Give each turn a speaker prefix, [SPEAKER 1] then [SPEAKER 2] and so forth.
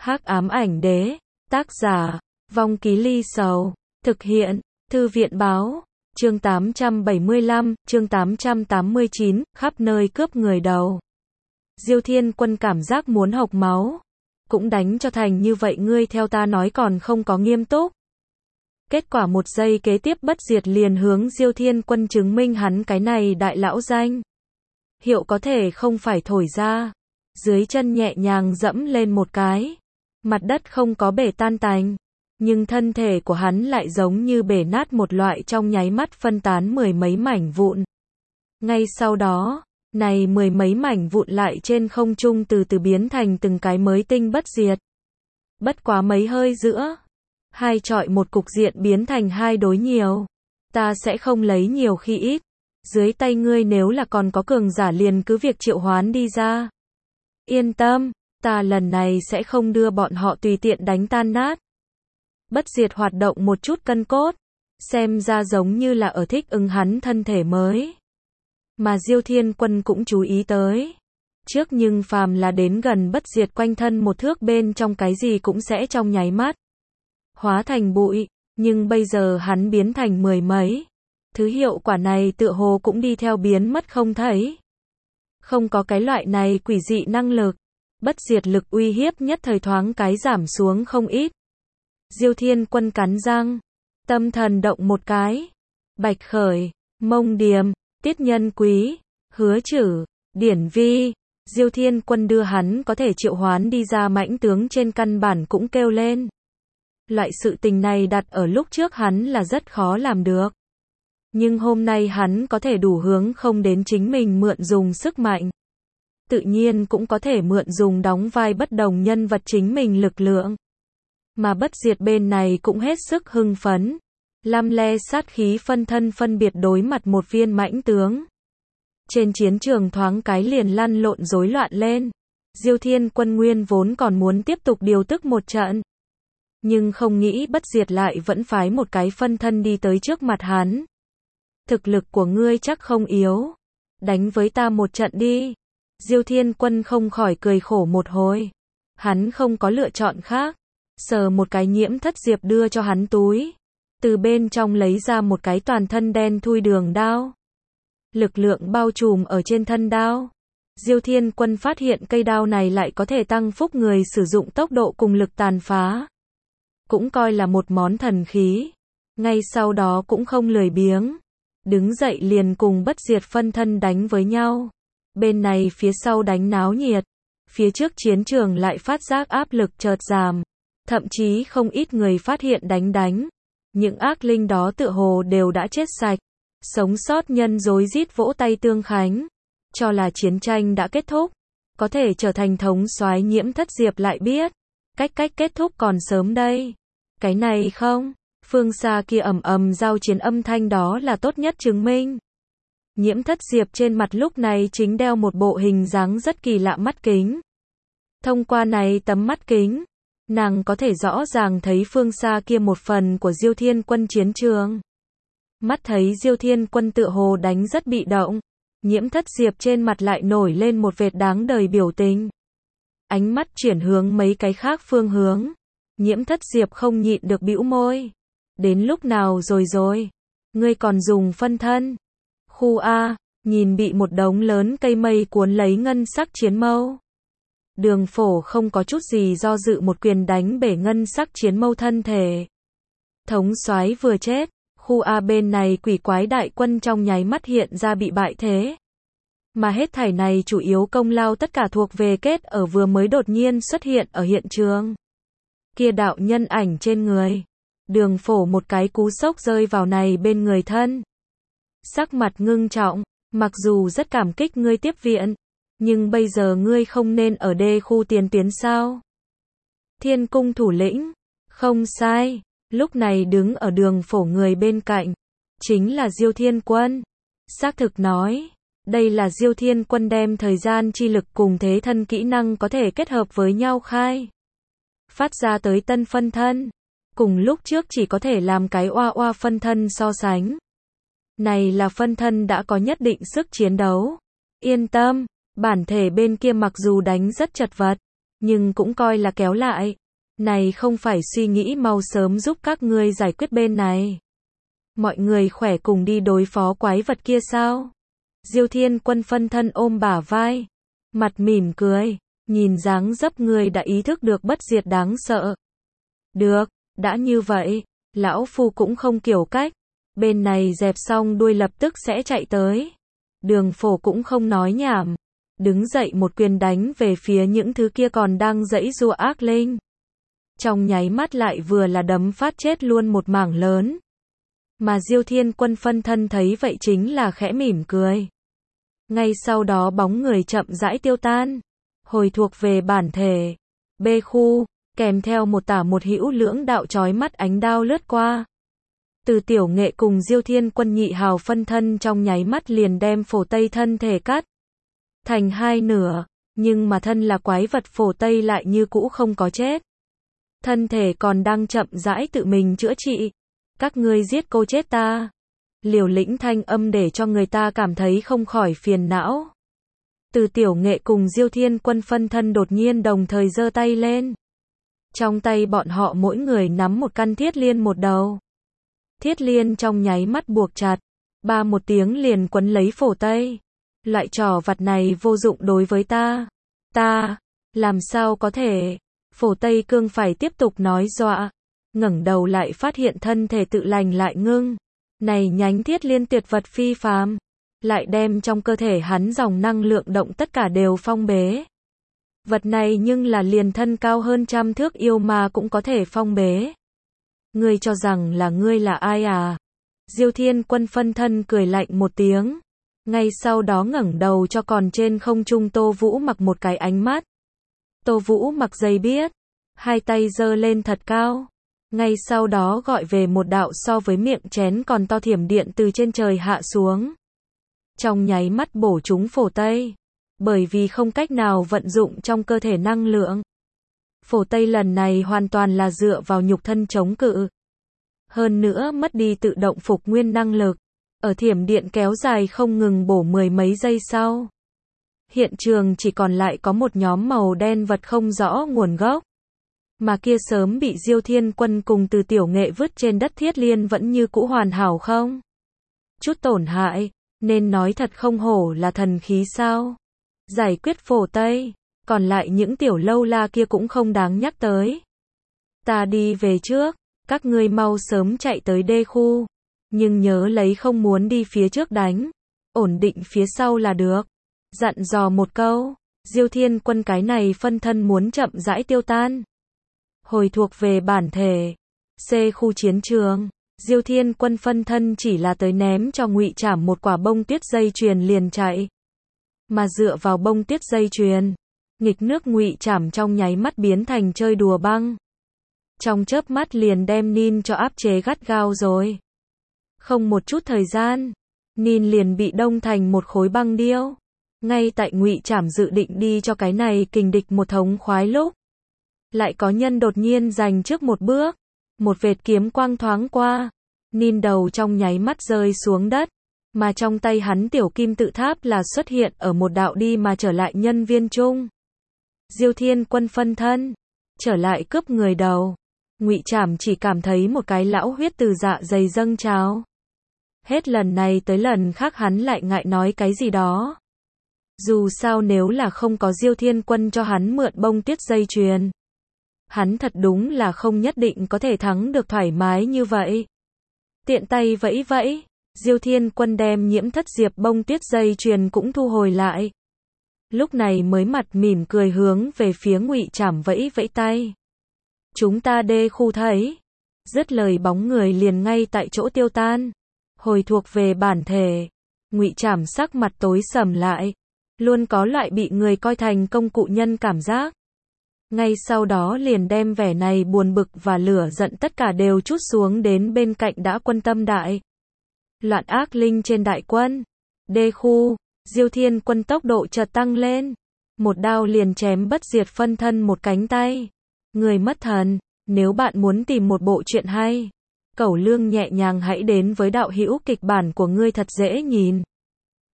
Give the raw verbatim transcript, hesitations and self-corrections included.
[SPEAKER 1] Hắc ám ảnh đế, tác giả, Vong Ký Ly Sầu, thực hiện, Thư viện báo, chương tám trăm bảy mươi lăm, chương tám trăm tám mươi chín, khắp nơi cướp người đầu. Diêu Thiên Quân cảm giác muốn hộc máu. Cũng đánh cho thành như vậy ngươi theo ta nói còn không có nghiêm túc. Kết quả một giây kế tiếp Bất Diệt liền hướng Diêu Thiên Quân chứng minh hắn cái này đại lão danh. Hiệu có thể không phải thổi ra. Dưới chân nhẹ nhàng dẫm lên một cái. Mặt đất không có bể tan tành. Nhưng thân thể của hắn lại giống như bể nát một loại trong nháy mắt phân tán mười mấy mảnh vụn. Ngay sau đó, này mười mấy mảnh vụn lại trên không trung từ từ biến thành từng cái mới tinh bất diệt. Bất quá mấy hơi giữa. Hai chọi một cục diện biến thành hai đối nhiều. Ta sẽ không lấy nhiều khi ít. Dưới tay ngươi nếu là còn có cường giả liền cứ việc triệu hoán đi ra. Yên tâm, ta lần này sẽ không đưa bọn họ tùy tiện đánh tan nát. Bất diệt hoạt động một chút cân cốt. Xem ra giống như là ở thích ứng hắn thân thể mới. Mà Diêu Thiên Quân cũng chú ý tới. Trước nhưng phàm là đến gần bất diệt quanh thân một thước bên trong cái gì cũng sẽ trong nháy mắt hóa thành bụi, nhưng bây giờ hắn biến thành mười mấy. Thứ hiệu quả này tựa hồ cũng đi theo biến mất không thấy. Không có cái loại này quỷ dị năng lực. Bất diệt lực uy hiếp nhất thời thoáng cái giảm xuống không ít. Diêu Thiên Quân cắn răng. Tâm thần động một cái. Bạch Khởi, Mông Điềm, Tiết Nhân Quý, Hứa Chử, Điển Vi. Diêu Thiên Quân đưa hắn có thể triệu hoán đi ra mãnh tướng trên căn bản cũng kêu lên. Loại sự tình này đặt ở lúc trước hắn là rất khó làm được. Nhưng hôm nay hắn có thể đủ hướng không đến chính mình mượn dùng sức mạnh. Tự nhiên cũng có thể mượn dùng đóng vai bất đồng nhân vật chính mình lực lượng. Mà bất diệt bên này cũng hết sức hưng phấn. Lam le sát khí phân thân phân biệt đối mặt một viên mãnh tướng. Trên chiến trường thoáng cái liền lăn lộn rối loạn lên. Diêu Thiên Quân nguyên vốn còn muốn tiếp tục điều tức một trận. Nhưng không nghĩ bất diệt lại vẫn phái một cái phân thân đi tới trước mặt hắn. Thực lực của ngươi chắc không yếu. Đánh với ta một trận đi. Diêu Thiên Quân không khỏi cười khổ một hồi. Hắn không có lựa chọn khác. Sờ một cái nhiễm thất diệp đưa cho hắn túi. Từ bên trong lấy ra một cái toàn thân đen thui đường đao. Lực lượng bao trùm ở trên thân đao. Diêu Thiên Quân phát hiện cây đao này lại có thể tăng phúc người sử dụng tốc độ cùng lực tàn phá. Cũng coi là một món thần khí. Ngay sau đó cũng không lười biếng. Đứng dậy liền cùng bất diệt phân thân đánh với nhau. Bên này phía sau đánh náo nhiệt. Phía trước chiến trường lại phát giác áp lực chợt giảm. Thậm chí không ít người phát hiện đánh đánh. Những ác linh đó tựa hồ đều đã chết sạch. Sống sót nhân rối rít vỗ tay tương khánh. Cho là chiến tranh đã kết thúc. Có thể trở thành thống soái nhiễm thất diệp lại biết. Cách cách kết thúc còn sớm đây. Cái này không. Phương xa kia ầm ầm giao chiến âm thanh đó là tốt nhất chứng minh. Nhiễm thất diệp trên mặt lúc này chính đeo một bộ hình dáng rất kỳ lạ mắt kính. Thông qua này tấm mắt kính. Nàng có thể rõ ràng thấy phương xa kia một phần của Diêu Thiên Quân chiến trường. Mắt thấy Diêu Thiên Quân tựa hồ đánh rất bị động. Nhiễm thất diệp trên mặt lại nổi lên một vệt đáng đời biểu tình. Ánh mắt chuyển hướng mấy cái khác phương hướng. Nhiễm thất diệp không nhịn được bĩu môi. Đến lúc nào rồi rồi? Ngươi còn dùng phân thân? Khu A, nhìn bị một đống lớn cây mây cuốn lấy ngân sắc chiến mâu. Đường Phổ không có chút gì do dự một quyền đánh bể ngân sắc chiến mâu thân thể. Thống soái vừa chết, khu A bên này quỷ quái đại quân trong nháy mắt hiện ra bị bại thế. Mà hết thảy này chủ yếu công lao tất cả thuộc về kết ở vừa mới đột nhiên xuất hiện ở hiện trường. Kia đạo nhân ảnh trên người. Đường Phổ một cái cú sốc rơi vào này bên người thân. Sắc mặt ngưng trọng, mặc dù rất cảm kích ngươi tiếp viện. Nhưng bây giờ ngươi không nên ở đê khu tiền tuyến sao? Thiên cung thủ lĩnh. Không sai. Lúc này đứng ở Đường Phổ người bên cạnh. Chính là Diêu Thiên Quân. Xác thực nói. Đây là Diêu Thiên Quân đem thời gian chi lực cùng thế thân kỹ năng có thể kết hợp với nhau khai. Phát ra tới tân phân thân. Cùng lúc trước chỉ có thể làm cái oa oa phân thân so sánh. Này là phân thân đã có nhất định sức chiến đấu. Yên tâm. Bản thể bên kia mặc dù đánh rất chật vật, nhưng cũng coi là kéo lại. Này không phải suy nghĩ mau sớm giúp các ngươi giải quyết bên này. Mọi người khỏe cùng đi đối phó quái vật kia sao? Diêu Thiên Quân phân thân ôm bả vai, mặt mỉm cười, nhìn dáng dấp ngươi đã ý thức được bất diệt đáng sợ. Được, đã như vậy, lão phu cũng không kiểu cách. Bên này dẹp xong đuôi lập tức sẽ chạy tới. Đường Phổ cũng không nói nhảm, đứng dậy một quyền đánh về phía những thứ kia còn đang giãy giụa ác linh. Trong nháy mắt lại vừa là đấm phát chết luôn một mảng lớn. Mà Diêu Thiên Quân phân thân thấy vậy chính là khẽ mỉm cười. Ngay sau đó bóng người chậm rãi tiêu tan, hồi thuộc về bản thể. B khu, kèm theo một tả một hữu lưỡng đạo chói mắt ánh đao lướt qua. Từ Tiểu Nghệ cùng Diêu Thiên Quân nhị hào phân thân trong nháy mắt liền đem Phổ Tây thân thể cắt thành hai nửa, nhưng mà thân là quái vật Phổ Tây lại như cũ không có chết. Thân thể còn đang chậm rãi tự mình chữa trị. Các ngươi giết cô chết ta. Liều lĩnh thanh âm để cho người ta cảm thấy không khỏi phiền não. Từ Tiểu Nghệ cùng Diêu Thiên Quân phân thân đột nhiên đồng thời giơ tay lên. Trong tay bọn họ mỗi người nắm một căn thiết liên một đầu. Thiết liên trong nháy mắt buộc chặt, ba một tiếng liền quấn lấy Phổ Tây. Loại trò vặt này vô dụng đối với ta. Ta, làm sao có thể? Phổ Tây Cương phải tiếp tục nói dọa. Ngẩng đầu lại phát hiện thân thể tự lành lại ngưng. Này nhánh thiết liên tuyệt vật phi phàm, lại đem trong cơ thể hắn dòng năng lượng động tất cả đều phong bế. Vật này nhưng là liền thân cao hơn trăm thước yêu ma cũng có thể phong bế. Ngươi cho rằng là ngươi là ai à? Diêu Thiên Quân phân thân cười lạnh một tiếng. Ngay sau đó ngẩng đầu cho còn trên không trung Tô Vũ Mặc một cái ánh mắt. Tô Vũ Mặc dây biết, hai tay giơ lên thật cao. Ngay sau đó gọi về một đạo so với miệng chén còn to thiểm điện từ trên trời hạ xuống. Trong nháy mắt bổ trúng Phổ Tây. Bởi vì không cách nào vận dụng trong cơ thể năng lượng. Phổ Tây lần này hoàn toàn là dựa vào nhục thân chống cự. Hơn nữa mất đi tự động phục nguyên năng lực. Ở thiểm điện kéo dài không ngừng bổ mười mấy giây sau. Hiện trường chỉ còn lại có một nhóm màu đen vật không rõ nguồn gốc. Mà kia sớm bị Diêu Thiên Quân cùng Từ Tiểu Nghệ vứt trên đất thiết liên vẫn như cũ hoàn hảo không? Chút tổn hại, nên nói thật không hổ là thần khí sao? Giải quyết Phổ Tây, còn lại những tiểu lâu la kia cũng không đáng nhắc tới. Ta đi về trước, các ngươi mau sớm chạy tới D khu, nhưng nhớ lấy không muốn đi phía trước đánh, ổn định phía sau là được. Dặn dò một câu, Diêu Thiên Quân cái này phân thân muốn chậm rãi tiêu tan. Hồi thuộc về bản thể. C khu chiến trường, Diêu Thiên Quân phân thân chỉ là tới ném cho Ngụy Trảm một quả bông tuyết dây chuyền liền chạy. Mà dựa vào bông tuyết dây chuyền, nghịch nước Ngụy Trảm trong nháy mắt biến thành chơi đùa băng. Trong chớp mắt liền đem Nin cho áp chế gắt gao rồi. Không một chút thời gian, Nin liền bị đông thành một khối băng điêu. Ngay tại Ngụy Trảm dự định đi cho cái này kình địch một thống khoái lúc, lại có nhân đột nhiên giành trước một bước, một vệt kiếm quang thoáng qua, Nin đầu trong nháy mắt rơi xuống đất, mà trong tay hắn tiểu kim tự tháp là xuất hiện ở một đạo đi mà trở lại nhân viên chung. Diêu Thiên Quân phân thân, trở lại cướp người đầu. Ngụy Trảm chỉ cảm thấy một cái lão huyết từ dạ dày dâng trào. Hết lần này tới lần khác hắn lại ngại nói cái gì đó. Dù sao nếu là không có Diêu Thiên Quân cho hắn mượn bông tuyết dây chuyền, hắn thật đúng là không nhất định có thể thắng được thoải mái như vậy. Tiện tay vẫy vẫy, Diêu Thiên Quân đem nhiễm thất diệp bông tuyết dây chuyền cũng thu hồi lại. Lúc này mới mặt mỉm cười hướng về phía Ngụy Trảm vẫy vẫy tay. Chúng ta D khu thấy. Dứt lời bóng người liền ngay tại chỗ tiêu tan. Hồi thuộc về bản thể. Ngụy Trảm sắc mặt tối sầm lại. Luôn có loại bị người coi thành công cụ nhân cảm giác. Ngay sau đó liền đem vẻ này buồn bực và lửa giận tất cả đều trút xuống đến bên cạnh đã quân tâm đại. Loạn ác linh trên đại quân. D khu, Diêu Thiên Quân tốc độ chợt tăng lên. Một đao liền chém bất diệt phân thân một cánh tay. Người mất thần, nếu bạn muốn tìm một bộ truyện hay, Cẩu Lương nhẹ nhàng hãy đến với đạo hữu kịch bản của ngươi thật dễ nhìn.